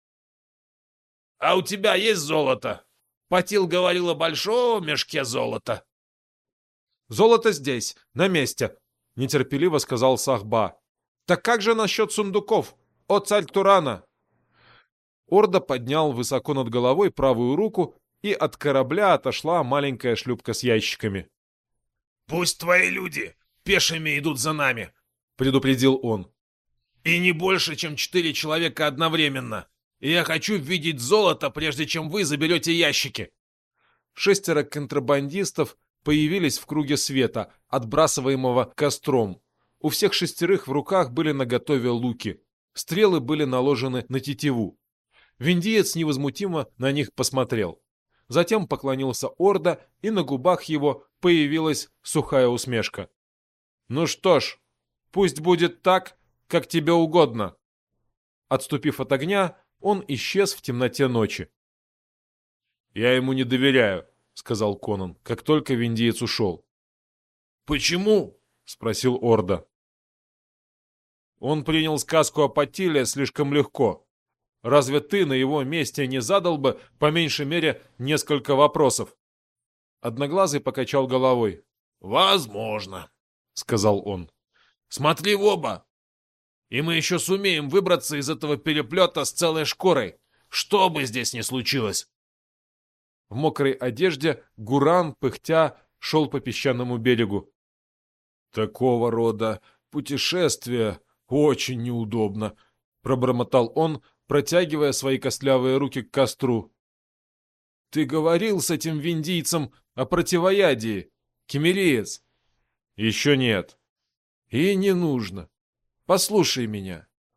«А у тебя есть золото? Патил говорил о большом мешке золота». «Золото здесь, на месте», — нетерпеливо сказал Сахба. «Так как же насчет сундуков, о царь Турана?» Орда поднял высоко над головой правую руку, и от корабля отошла маленькая шлюпка с ящиками. «Пусть твои люди пешими идут за нами», — предупредил он. «И не больше, чем 4 человека одновременно. И я хочу видеть золото, прежде чем вы заберете ящики». 6 контрабандистов появились в круге света, отбрасываемого костром. У всех 6 в руках были наготове луки. Стрелы были наложены на тетиву. Виндиец невозмутимо на них посмотрел. Затем поклонился Орда, и на губах его появилась сухая усмешка. «Ну что ж, пусть будет так, как тебе угодно». Отступив от огня, он исчез в темноте ночи. «Я ему не доверяю», — сказал Конан, как только виндиец ушел. «Почему?» — спросил Орда. «Он принял сказку о Патиле слишком легко. Разве ты на его месте не задал бы, по меньшей мере, несколько вопросов?» Одноглазый покачал головой. «Возможно», — сказал он. «Смотри в оба, и мы еще сумеем выбраться из этого переплета с целой шкурой, что бы здесь ни случилось». В мокрой одежде Гуран, пыхтя, шел по песчаному берегу. «Такого рода путешествие очень неудобно», — пробормотал он, протягивая свои костлявые руки к костру. «Ты говорил с этим виндийцем о противоядии, киммериец?» «Еще нет». «И не нужно. Послушай меня.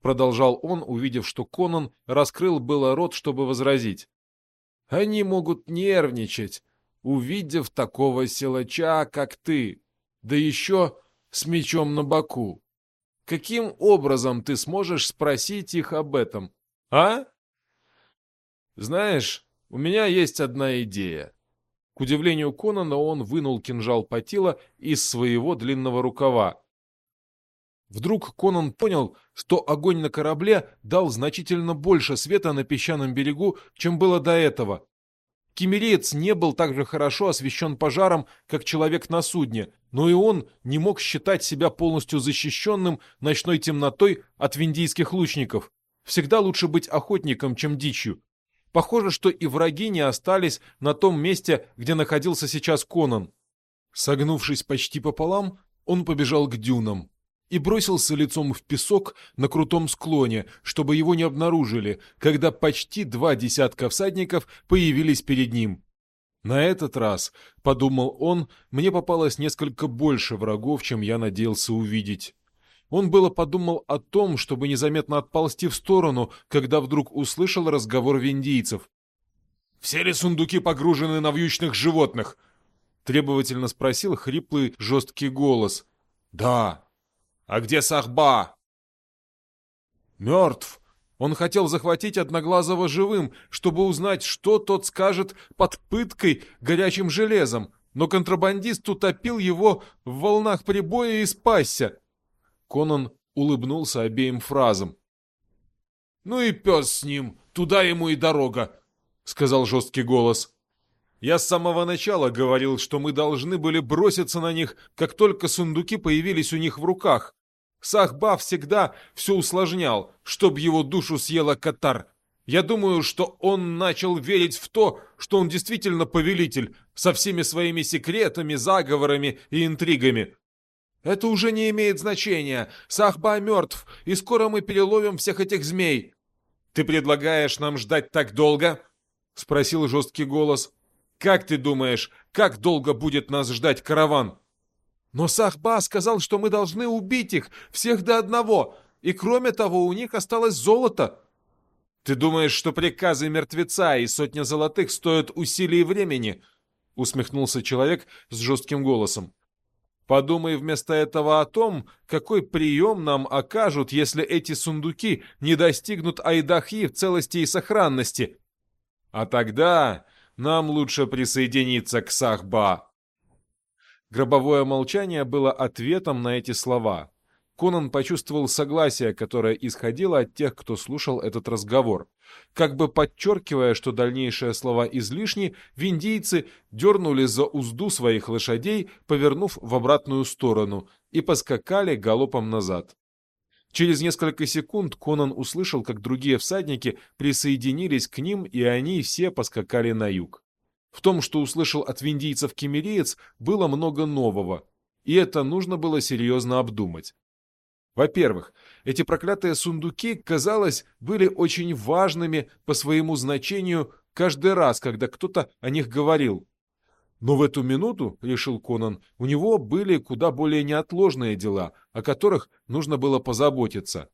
продолжал он, увидев, что Конан раскрыл было рот, чтобы возразить. «Они могут нервничать, увидев такого силача, как ты, да еще с мечом на боку. Каким образом ты сможешь спросить их об этом, а? Знаешь, у меня есть одна идея». К удивлению Конана он вынул кинжал Патила из своего длинного рукава. Вдруг Конан понял, что огонь на корабле дал значительно больше света на песчаном берегу, чем было до этого. Киммериец не был так же хорошо освещен пожаром, как человек на судне, но и он не мог считать себя полностью защищенным ночной темнотой от виндийских лучников. Всегда лучше быть охотником, чем дичью. Похоже, что и враги не остались на том месте, где находился сейчас Конан. Согнувшись почти пополам, он побежал к дюнам и бросился лицом в песок на крутом склоне, чтобы его не обнаружили, когда почти 2 десятка всадников появились перед ним. На этот раз, подумал он, мне попалось несколько больше врагов, чем я надеялся увидеть. Он было подумал о том, чтобы незаметно отползти в сторону, когда вдруг услышал разговор виндийцев. «Все ли сундуки погружены на вьючных животных?» — требовательно спросил хриплый жесткий голос. «Да». «А где Сахба?» «Мертв. Он хотел захватить Одноглазого живым, чтобы узнать, что тот скажет под пыткой горячим железом, но контрабандист утопил его в волнах прибоя и спасся». Конан улыбнулся обеим фразам. «Ну и пес с ним, туда ему и дорога», — сказал жесткий голос. «Я с самого начала говорил, что мы должны были броситься на них, как только сундуки появились у них в руках. Сахба всегда все усложнял, чтоб его душу съела Катар. Я думаю, что он начал верить в то, что он действительно повелитель, со всеми своими секретами, заговорами и интригами. Это уже не имеет значения. Сахба мертв, и скоро мы переловим всех этих змей». «Ты предлагаешь нам ждать так долго?» — спросил жесткий голос. «Как ты думаешь, как долго будет нас ждать караван?» «Но Сахба сказал, что мы должны убить их, всех до одного, и кроме того у них осталось золото». «Ты думаешь, что приказы мертвеца и сотня золотых стоят усилий и времени?» — усмехнулся человек с жестким голосом. «Подумай вместо этого о том, какой прием нам окажут, если эти сундуки не достигнут Айдахи в целости и сохранности. А тогда нам лучше присоединиться к Сахба». Гробовое молчание было ответом на эти слова. Конан почувствовал согласие, которое исходило от тех, кто слушал этот разговор. Как бы подчеркивая, что дальнейшие слова излишни, виндийцы дернули за узду своих лошадей, повернув в обратную сторону, и поскакали галопом назад. Через несколько секунд Конан услышал, как другие всадники присоединились к ним, и они все поскакали на юг. В том, что услышал от виндийцев киммериец, было много нового, и это нужно было серьезно обдумать. Во-первых, эти проклятые сундуки, казалось, были очень важными по своему значению каждый раз, когда кто-то о них говорил. Но в эту минуту, решил Конан, у него были куда более неотложные дела, о которых нужно было позаботиться.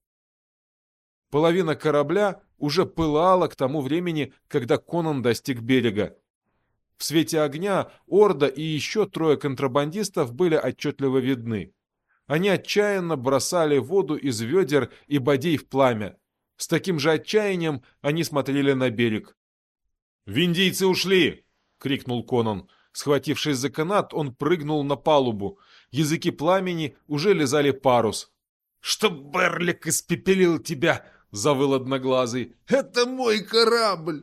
Половина корабля уже пылала к тому времени, когда Конан достиг берега. В свете огня Орда и еще 3 контрабандистов были отчетливо видны. Они отчаянно бросали воду из ведер и бадей в пламя. С таким же отчаянием они смотрели на берег. «Виндийцы ушли!» — крикнул Конан. Схватившись за канат, он прыгнул на палубу. Языки пламени уже лизали парус. «Чтоб Берлик испепелил тебя!» — завыл Одноглазый. «Это мой корабль!»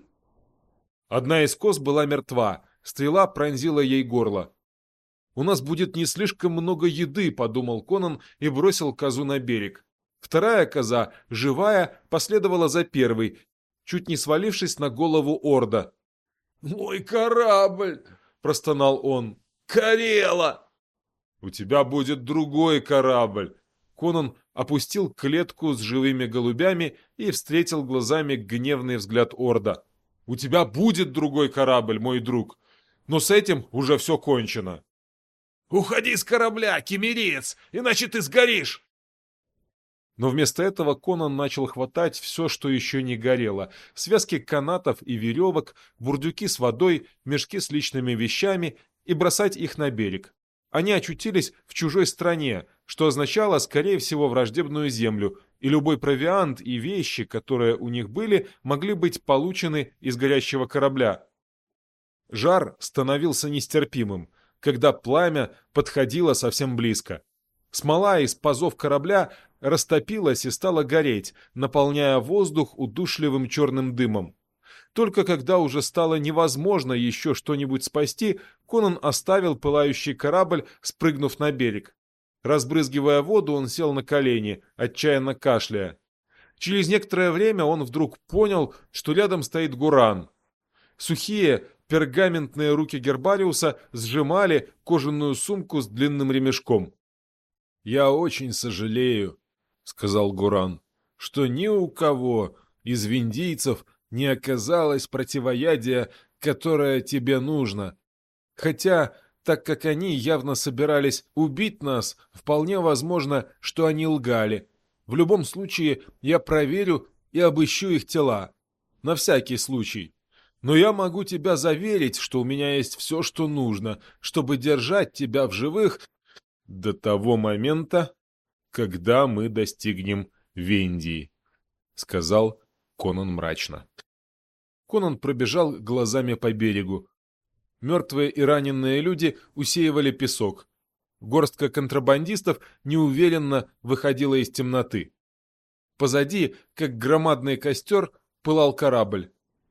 Одна из коз была мертва. Стрела пронзила ей горло. «У нас будет не слишком много еды», — подумал Конан и бросил козу на берег. Вторая коза, живая, последовала за первой, чуть не свалившись на голову Орда. «Мой корабль!» — простонал он. «Карела!» «У тебя будет другой корабль!» Конан опустил клетку с живыми голубями и встретил глазами гневный взгляд Орда. «У тебя будет другой корабль, мой друг, но с этим уже все кончено!» «Уходи с корабля, киммериец, иначе ты сгоришь!» Но вместо этого Конан начал хватать все, что еще не горело: связки канатов и веревок, бурдюки с водой, мешки с личными вещами, и бросать их на берег. Они очутились в чужой стране, что означало, скорее всего, враждебную землю, и любой провиант и вещи, которые у них были, могли быть получены из горящего корабля. Жар становился нестерпимым, когда пламя подходило совсем близко. Смола из пазов корабля растопилась и стала гореть, наполняя воздух удушливым черным дымом. Только когда уже стало невозможно еще что-нибудь спасти, Конан оставил пылающий корабль, спрыгнув на берег. Разбрызгивая воду, он сел на колени, отчаянно кашляя. Через некоторое время он вдруг понял, что рядом стоит Гуран. Сухие пергаментные руки Гербариуса сжимали кожаную сумку с длинным ремешком. «Я очень сожалею», — сказал Гуран, — «что ни у кого из виндийцев не оказалось противоядия, которое тебе нужно. Хотя, так как они явно собирались убить нас, вполне возможно, что они лгали. В любом случае, я проверю и обыщу их тела. На всякий случай. Но я могу тебя заверить, что у меня есть все, что нужно, чтобы держать тебя в живых до того момента, когда мы достигнем Вендии», — сказал Конан мрачно. Конан пробежал глазами по берегу. Мертвые и раненые люди усеивали песок. Горстка контрабандистов неуверенно выходила из темноты. Позади, как громадный костер, пылал корабль.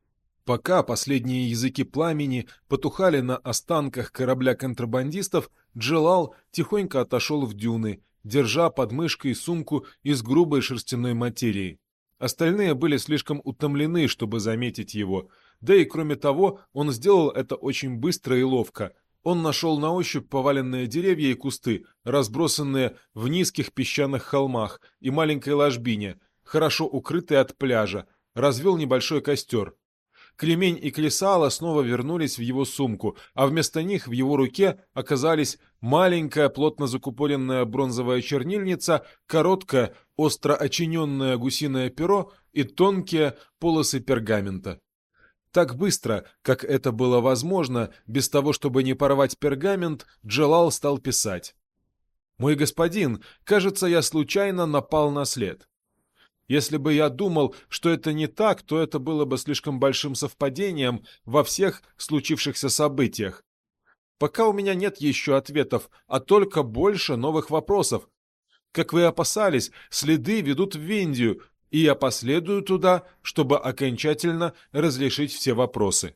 Пока последние языки пламени потухали на останках корабля контрабандистов, Джелал тихонько отошел в дюны, держа под мышкой сумку из грубой шерстяной материи. Остальные были слишком утомлены, чтобы заметить его. Да и кроме того, он сделал это очень быстро и ловко. Он нашел на ощупь поваленные деревья и кусты, разбросанные в низких песчаных холмах, и маленькой ложбине, хорошо укрытой от пляжа, развел небольшой костер. Кремень и кресало снова вернулись в его сумку, а вместо них в его руке оказались маленькая плотно закупоренная бронзовая чернильница, короткое, остро очиненное гусиное перо и тонкие полосы пергамента. Так быстро, как это было возможно, без того, чтобы не порвать пергамент, Джелал стал писать. «Мой господин, кажется, я случайно напал на след. Если бы я думал, что это не так, то это было бы слишком большим совпадением во всех случившихся событиях. Пока у меня нет еще ответов, а только больше новых вопросов. Как вы опасались, следы ведут в Виндию, и я последую туда, чтобы окончательно разрешить все вопросы».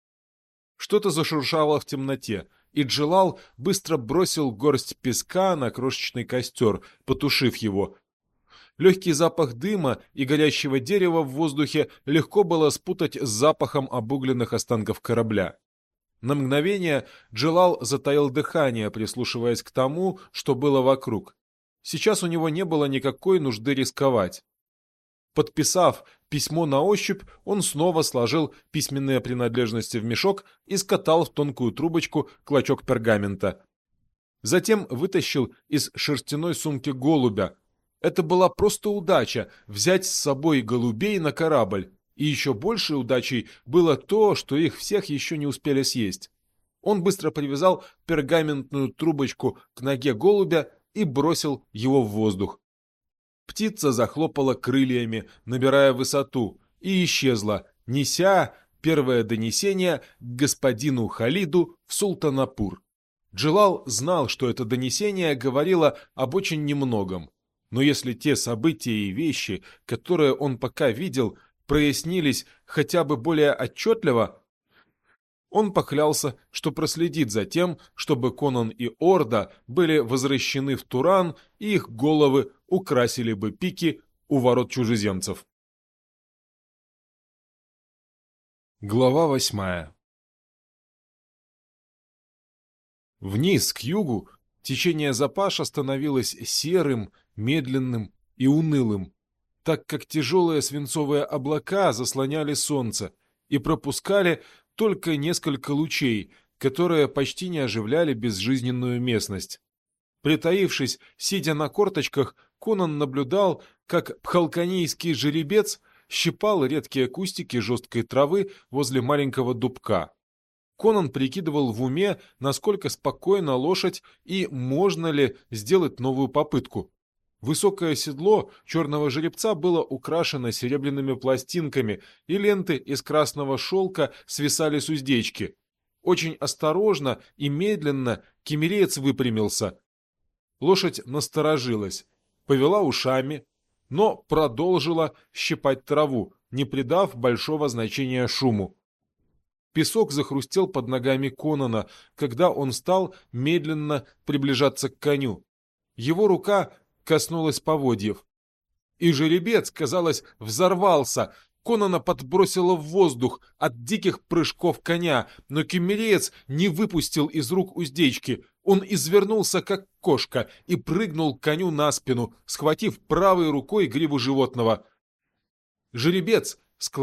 Что-то зашуршало в темноте, и Джелал быстро бросил горсть песка на крошечный костер, потушив его. Легкий запах дыма и горящего дерева в воздухе легко было спутать с запахом обугленных останков корабля. На мгновение Джелал затаил дыхание, прислушиваясь к тому, что было вокруг. Сейчас у него не было никакой нужды рисковать. Подписав письмо на ощупь, он снова сложил письменные принадлежности в мешок и скатал в тонкую трубочку клочок пергамента. Затем вытащил из шерстяной сумки голубя. Это была просто удача — взять с собой голубей на корабль. И еще большей удачей было то, что их всех еще не успели съесть. Он быстро привязал пергаментную трубочку к ноге голубя и бросил его в воздух. Птица захлопала крыльями, набирая высоту, и исчезла, неся первое донесение к господину Халиду в Султанапур. Джелал знал, что это донесение говорило об очень немногом. Но если те события и вещи, которые он пока видел, прояснились хотя бы более отчетливо, он поклялся, что проследит за тем, чтобы Конан и Орда были возвращены в Туран, и их головы украсили бы пики у ворот чужеземцев. Глава 8. Вниз, к югу, течение Запаша становилось серым, медленным и унылым, так как тяжелые свинцовые облака заслоняли солнце и пропускали только несколько лучей, которые почти не оживляли безжизненную местность. Притаившись, сидя на корточках, Конан наблюдал, как пхалканийский жеребец щипал редкие кустики жесткой травы возле маленького дубка. Конан прикидывал в уме, насколько спокойна лошадь и можно ли сделать новую попытку. Высокое седло черного жеребца было украшено серебряными пластинками, и ленты из красного шелка свисали с уздечки. Очень осторожно и медленно киммереец выпрямился. Лошадь насторожилась, повела ушами, но продолжила щипать траву, не придав большого значения шуму. Песок захрустел под ногами Конана, когда он стал медленно приближаться к коню. Его рука коснулась поводьев. И жеребец, казалось, взорвался. Конана подбросило в воздух от диких прыжков коня, но киммереец не выпустил из рук уздечки. Он извернулся, как кошка, и прыгнул коню на спину, схватив правой рукой гриву животного. Жеребец